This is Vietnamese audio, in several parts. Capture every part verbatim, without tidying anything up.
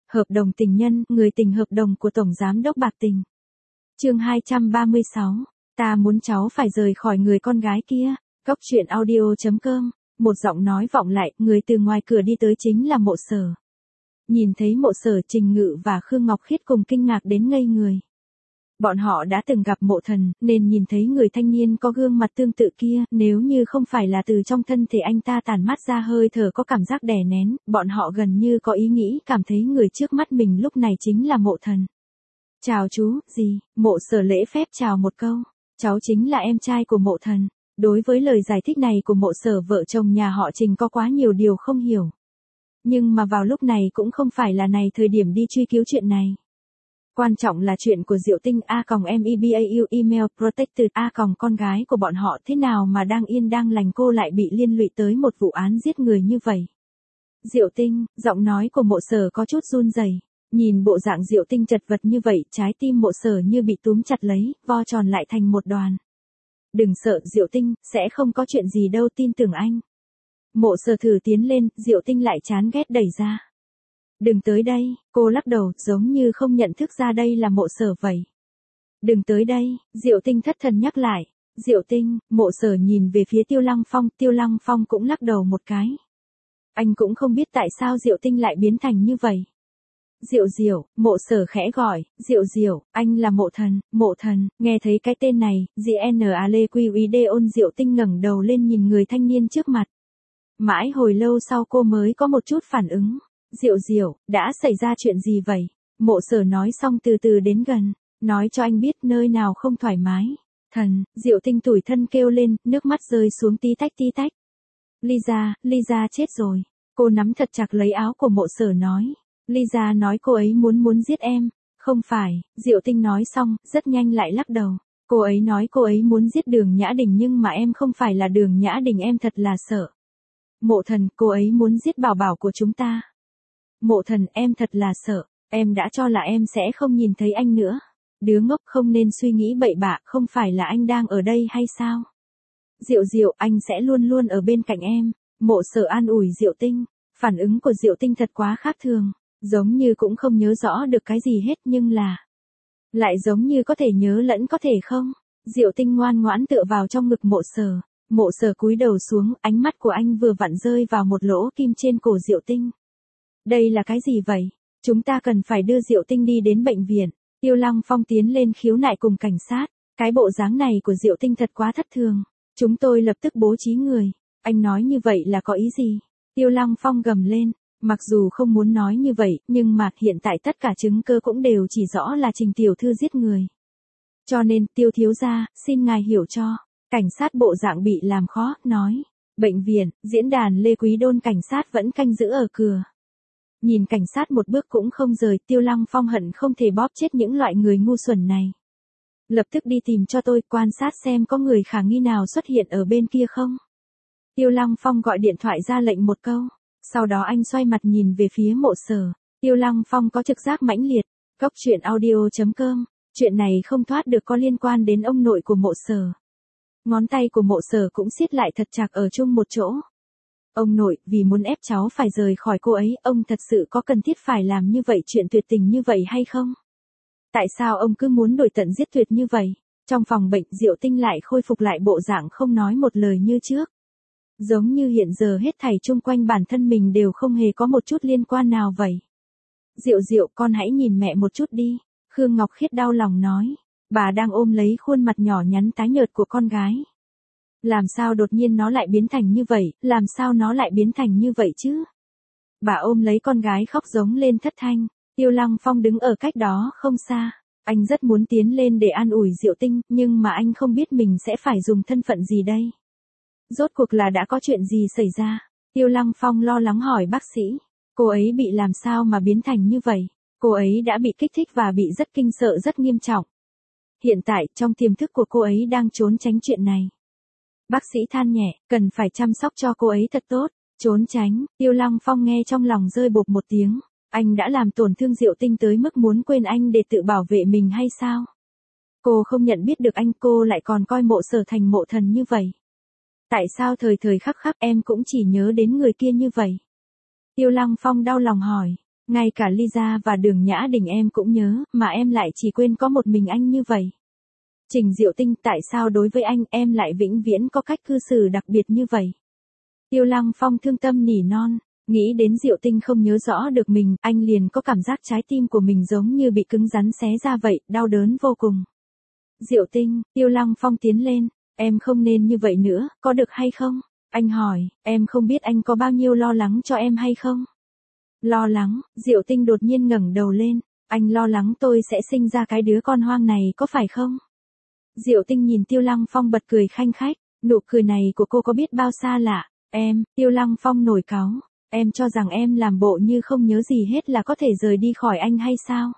Hợp đồng tình nhân, người tình hợp đồng của Tổng Giám đốc Bạc Tình. Chương hai trăm ba mươi sáu, ta muốn cháu phải rời khỏi người con gái kia. Cốc truyện audio chấm com, một giọng nói vọng lại, người từ ngoài cửa đi tới chính là Mộ Sở. Nhìn thấy Mộ Sở, Trình Ngự và Khương Ngọc Khiết cùng kinh ngạc đến ngây người. Bọn họ đã từng gặp Mộ Thần, nên nhìn thấy người thanh niên có gương mặt tương tự kia, nếu như không phải là từ trong thân thể anh ta tản mát ra hơi thở có cảm giác đè nén, bọn họ gần như có ý nghĩ cảm thấy người trước mắt mình lúc này chính là Mộ Thần. Chào chú, gì, Mộ Sở lễ phép chào một câu, cháu chính là em trai của Mộ Thần. Đối với lời giải thích này của Mộ Sở, vợ chồng nhà họ Trình có quá nhiều điều không hiểu. Nhưng mà vào lúc này cũng không phải là này thời điểm đi truy cứu chuyện này. Quan trọng là chuyện của Diệu Tinh a mebau email protected a con gái của bọn họ thế nào mà đang yên đang lành cô lại bị liên lụy tới một vụ án giết người như vậy. Diệu Tinh, giọng nói của Mộ Sở có chút run rẩy. Nhìn bộ dạng Diệu Tinh chật vật như vậy, trái tim Mộ Sở như bị túm chặt lấy, vo tròn lại thành một đoàn. Đừng sợ Diệu Tinh, sẽ không có chuyện gì đâu, tin tưởng anh. Mộ Sở thử tiến lên, Diệu Tinh lại chán ghét đẩy ra. Đừng tới đây, cô lắc đầu, giống như không nhận thức ra đây là Mộ Sở vậy. Đừng tới đây, Diệu Tinh thất thần nhắc lại. Diệu Tinh, Mộ Sở nhìn về phía Tiêu Lăng Phong, Tiêu Lăng Phong cũng lắc đầu một cái. Anh cũng không biết tại sao Diệu Tinh lại biến thành như vậy. Diệu Diệu, Mộ Sở khẽ gọi, Diệu Diệu, anh là Mộ Thần, Mộ Thần, nghe thấy cái tên này, giê en a lê quy uy đê ôn Diệu Tinh ngẩng đầu lên nhìn người thanh niên trước mặt. Mãi hồi lâu sau cô mới có một chút phản ứng. Diệu Diệu, đã xảy ra chuyện gì vậy? Mộ Sở nói xong từ từ đến gần, nói cho anh biết nơi nào không thoải mái. Thần, Diệu Tinh tủi thân kêu lên, nước mắt rơi xuống tí tách tí tách. Lisa, Lisa chết rồi. Cô nắm thật chặt lấy áo của Mộ Sở nói. Lisa nói cô ấy muốn muốn giết em. Không phải, Diệu Tinh nói xong, rất nhanh lại lắc đầu. Cô ấy nói cô ấy muốn giết Đường Nhã Đình nhưng mà em không phải là Đường Nhã Đình, em thật là sợ. Mộ Thần, cô ấy muốn giết bảo bảo của chúng ta. Mộ Thần, em thật là sợ, em đã cho là em sẽ không nhìn thấy anh nữa. Đứa ngốc, không nên suy nghĩ bậy bạ, không phải là anh đang ở đây hay sao? Diệu Diệu, anh sẽ luôn luôn ở bên cạnh em. Mộ Sở an ủi Diệu Tinh, phản ứng của Diệu Tinh thật quá khác thường, giống như cũng không nhớ rõ được cái gì hết nhưng là lại giống như có thể nhớ lẫn có thể không. Diệu Tinh ngoan ngoãn tựa vào trong ngực Mộ Sở, Mộ Sở cúi đầu xuống, ánh mắt của anh vừa vặn rơi vào một lỗ kim trên cổ Diệu Tinh. Đây là cái gì vậy? Chúng ta cần phải đưa Diệu Tinh đi đến bệnh viện. Tiêu Lăng Phong tiến lên khiếu nại cùng cảnh sát. Cái bộ dáng này của Diệu Tinh thật quá thất thường. Chúng tôi lập tức bố trí người. Anh nói như vậy là có ý gì? Tiêu Lăng Phong gầm lên. Mặc dù không muốn nói như vậy, nhưng mà hiện tại tất cả chứng cứ cũng đều chỉ rõ là Trình tiểu thư giết người. Cho nên, Tiêu thiếu gia, xin ngài hiểu cho. Cảnh sát bộ dạng bị làm khó, nói. Bệnh viện, diễn đàn Lê Quý Đôn cảnh sát vẫn canh giữ ở cửa. Nhìn cảnh sát một bước cũng không rời, Tiêu Lăng Phong hận không thể bóp chết những loại người ngu xuẩn này. Lập tức đi tìm cho tôi, quan sát xem có người khả nghi nào xuất hiện ở bên kia không. Tiêu Lăng Phong gọi điện thoại ra lệnh một câu, sau đó anh xoay mặt nhìn về phía Mộ Sở. Tiêu Lăng Phong có trực giác mãnh liệt. Cốc truyện audio chấm com, chuyện này không thoát được có liên quan đến ông nội của Mộ Sở. Ngón tay của Mộ Sở cũng siết lại thật chặt ở chung một chỗ. Ông nội, vì muốn ép cháu phải rời khỏi cô ấy, ông thật sự có cần thiết phải làm như vậy, chuyện tuyệt tình như vậy hay không? Tại sao ông cứ muốn đổi tận giết tuyệt như vậy? Trong phòng bệnh, Diệu Tinh lại khôi phục lại bộ dạng không nói một lời như trước. Giống như hiện giờ hết thảy chung quanh bản thân mình đều không hề có một chút liên quan nào vậy. Diệu Diệu, con hãy nhìn mẹ một chút đi. Khương Ngọc Khiết đau lòng nói. Bà đang ôm lấy khuôn mặt nhỏ nhắn tái nhợt của con gái. Làm sao đột nhiên nó lại biến thành như vậy, làm sao nó lại biến thành như vậy chứ? Bà ôm lấy con gái khóc giống lên thất thanh. Tiêu Lăng Phong đứng ở cách đó không xa. Anh rất muốn tiến lên để an ủi Diệu Tinh, nhưng mà anh không biết mình sẽ phải dùng thân phận gì đây. Rốt cuộc là đã có chuyện gì xảy ra? Tiêu Lăng Phong lo lắng hỏi bác sĩ. Cô ấy bị làm sao mà biến thành như vậy? Cô ấy đã bị kích thích và bị rất kinh sợ rất nghiêm trọng. Hiện tại, trong tiềm thức của cô ấy đang trốn tránh chuyện này. Bác sĩ than nhẹ, cần phải chăm sóc cho cô ấy thật tốt. Trốn tránh, Tiêu Lăng Phong nghe trong lòng rơi bột một tiếng. Anh đã làm tổn thương Diệu Tinh tới mức muốn quên anh để tự bảo vệ mình hay sao? Cô không nhận biết được anh, cô lại còn coi Mộ Sở thành Mộ Thần như vậy. Tại sao thời thời khắc khắc em cũng chỉ nhớ đến người kia như vậy? Tiêu Lăng Phong đau lòng hỏi. Ngay cả Lisa và Đường Nhã Đình em cũng nhớ, mà em lại chỉ quên có một mình anh như vậy. Trình Diệu Tinh, tại sao đối với anh em lại vĩnh viễn có cách cư xử đặc biệt như vậy? Tiêu Lăng Phong thương tâm nỉ non, nghĩ đến Diệu Tinh không nhớ rõ được mình, anh liền có cảm giác trái tim của mình giống như bị cứng rắn xé ra vậy, đau đớn vô cùng. Diệu Tinh, Tiêu Lăng Phong tiến lên, em không nên như vậy nữa, có được hay không? Anh hỏi, em không biết anh có bao nhiêu lo lắng cho em hay không? Lo lắng, Diệu Tinh đột nhiên ngẩng đầu lên, anh lo lắng tôi sẽ sinh ra cái đứa con hoang này có phải không? Diệu Tinh nhìn Tiêu Lăng Phong bật cười khanh khách, nụ cười này của cô có biết bao xa lạ, em, Tiêu Lăng Phong nổi cáu, em cho rằng em làm bộ như không nhớ gì hết là có thể rời đi khỏi anh hay sao?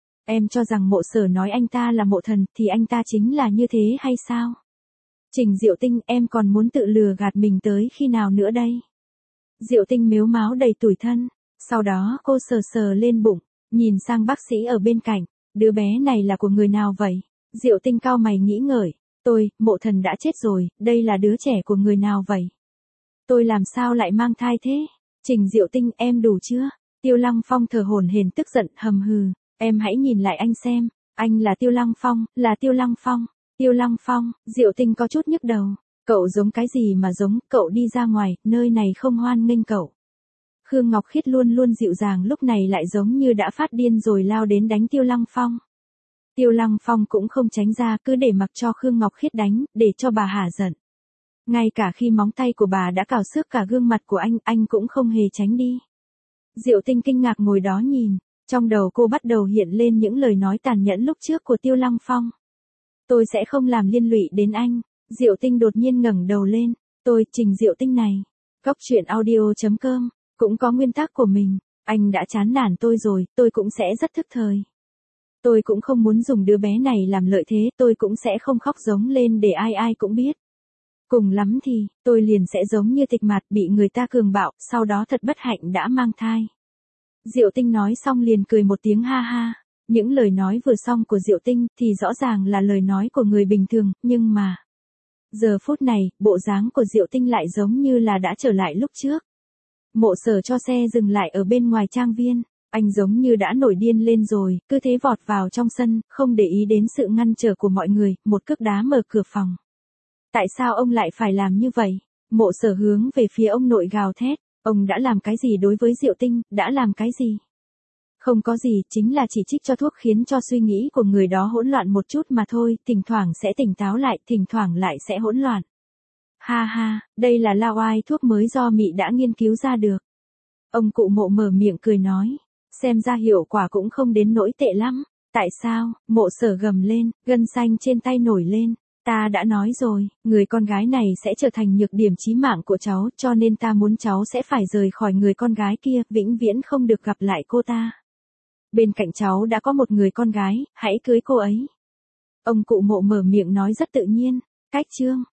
Em cho rằng Mộ Sở nói anh ta là mộ thần thì anh ta chính là như thế hay sao? Trình Diệu Tinh, em còn muốn tự lừa gạt mình tới khi nào nữa đây? Diệu Tinh mếu máo đầy tủi thân, sau đó cô sờ sờ lên bụng, nhìn sang bác sĩ ở bên cạnh, đứa bé này là của người nào vậy? Diệu Tinh cau mày nghĩ ngợi, tôi, Mộ Thần đã chết rồi, đây là đứa trẻ của người nào vậy? Tôi làm sao lại mang thai thế? Trình Diệu Tinh, em đủ chưa? Tiêu Lăng Phong thở hổn hển tức giận hầm hừ, em hãy nhìn lại anh xem, anh là Tiêu Lăng Phong, là Tiêu Lăng Phong, Tiêu Lăng Phong, Diệu Tinh có chút nhức đầu, cậu giống cái gì mà giống, cậu đi ra ngoài, nơi này không hoan nghênh cậu. Khương Ngọc Khiết luôn luôn dịu dàng lúc này lại giống như đã phát điên rồi lao đến đánh Tiêu Lăng Phong. Tiêu Lăng Phong cũng không tránh ra, cứ để mặc cho Khương Ngọc Khiết đánh, để cho bà hả giận. Ngay cả khi móng tay của bà đã cào xước cả gương mặt của anh, anh cũng không hề tránh đi. Diệu Tinh kinh ngạc ngồi đó nhìn, trong đầu cô bắt đầu hiện lên những lời nói tàn nhẫn lúc trước của Tiêu Lăng Phong. Tôi sẽ không làm liên lụy đến anh. Diệu Tinh đột nhiên ngẩng đầu lên, tôi, Trình Diệu Tinh này. Cóc truyện audio chấm com, cũng có nguyên tắc của mình, anh đã chán nản tôi rồi, tôi cũng sẽ rất thức thời. Tôi cũng không muốn dùng đứa bé này làm lợi thế, tôi cũng sẽ không khóc giống lên để ai ai cũng biết. Cùng lắm thì, tôi liền sẽ giống như Tịch Mạt bị người ta cường bạo, sau đó thật bất hạnh đã mang thai. Diệu Tinh nói xong liền cười một tiếng ha ha. Những lời nói vừa xong của Diệu Tinh thì rõ ràng là lời nói của người bình thường, nhưng mà... Giờ phút này, bộ dáng của Diệu Tinh lại giống như là đã trở lại lúc trước. Mộ Sở cho xe dừng lại ở bên ngoài trang viên, anh giống như đã nổi điên lên rồi, cứ thế vọt vào trong sân, không để ý đến sự ngăn trở của mọi người, một cước đá mở cửa phòng. Tại sao ông lại phải làm như vậy? Mộ Sở hướng về phía ông nội gào thét, ông đã làm cái gì đối với Diệu Tinh, đã làm cái gì? Không có gì, chính là chỉ trích cho thuốc khiến cho suy nghĩ của người đó hỗn loạn một chút mà thôi, thỉnh thoảng sẽ tỉnh táo lại, thỉnh thoảng lại sẽ hỗn loạn. Ha ha, đây là lao oai thuốc mới do Mị đã nghiên cứu ra được. Ông cụ Mộ mở miệng cười nói, xem ra hiệu quả cũng không đến nỗi tệ lắm. Tại sao? Mộ Sở gầm lên, gân xanh trên tay nổi lên. Ta đã nói rồi, người con gái này sẽ trở thành nhược điểm chí mạng của cháu, cho nên ta muốn cháu sẽ phải rời khỏi người con gái kia, vĩnh viễn không được gặp lại cô ta. Bên cạnh cháu đã có một người con gái, hãy cưới cô ấy. Ông cụ Mộ mở miệng nói rất tự nhiên. Cách chương